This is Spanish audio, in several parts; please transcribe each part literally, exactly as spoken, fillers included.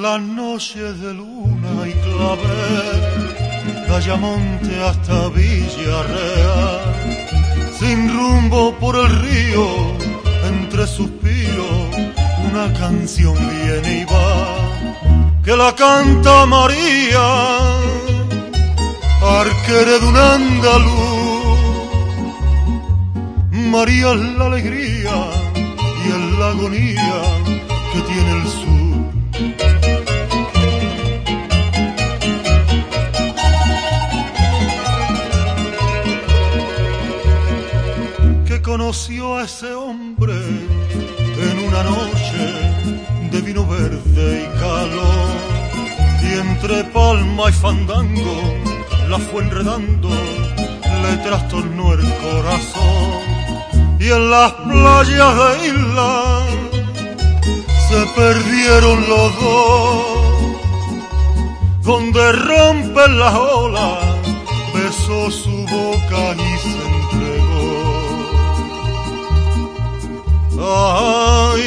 las noches de luna y clavel, de Ayamonte hasta Villarreal, sin rumbo por el río, entre suspiros, una canción viene y va, que la canta María, arquera de un andaluz. María es la alegría y es la agonía que tiene el sur. Que conoció a ese hombre en una noche de vino verde y calor, y entre palma y fandango la fue enredando, le trastornó el corazón, y en las playas de isla se perdieron los dos, donde rompen las olas, besó su boca y se entregó. Ay,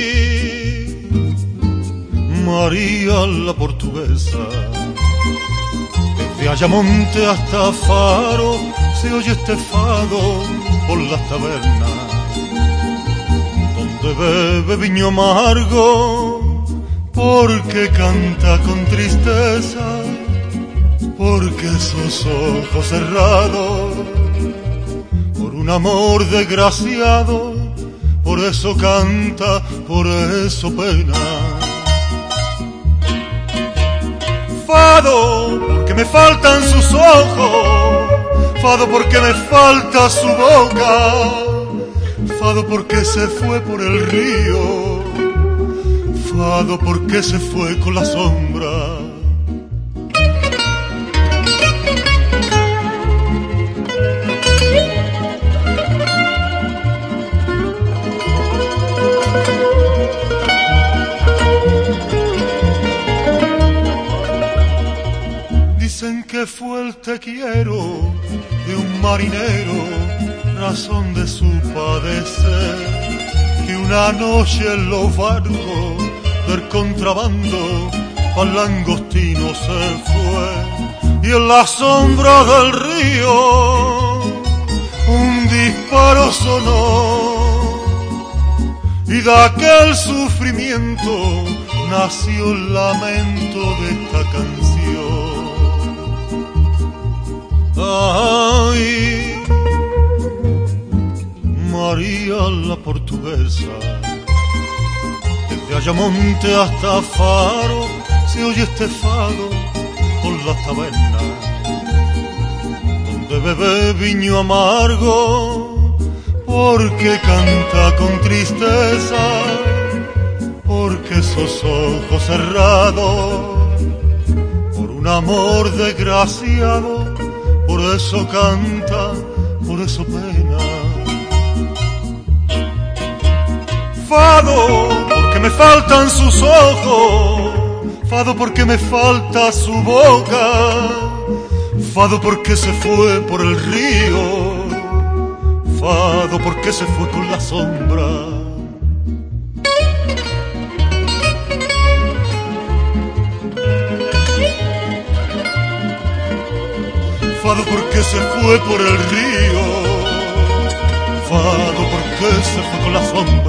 María la portuguesa, desde Ayamonte hasta Faro se oye este fado por las tabernas, donde bebe viño amargo, porque canta con tristeza, porque sus ojos cerrados, por un amor desgraciado, por eso canta, por eso pena. Fado, porque me faltan sus ojos, fado porque me falta su boca, fado porque se fue por el río, fado porque se fue con la sombra. Dicen que fue el te quiero de un marinero, razón de su padecer, que una noche en los barcos del contrabando al langostino se fue, y en la sombra del río un disparo sonó, y de aquel sufrimiento nació el lamento de esta canción. Ay, María la portuguesa, desde Ayamonte hasta Faro se oye este fado por las tabernas, donde bebe viño amargo, porque canta con tristeza, porque esos ojos cerrados, por un amor desgraciado, por eso canta, por eso pena. Fado, porque me faltan sus ojos, fado porque me falta su boca, fado porque se fue por el río, fado porque se fue con la sombra. Fado porque se fue por el río, fado porque se fue con la sombra.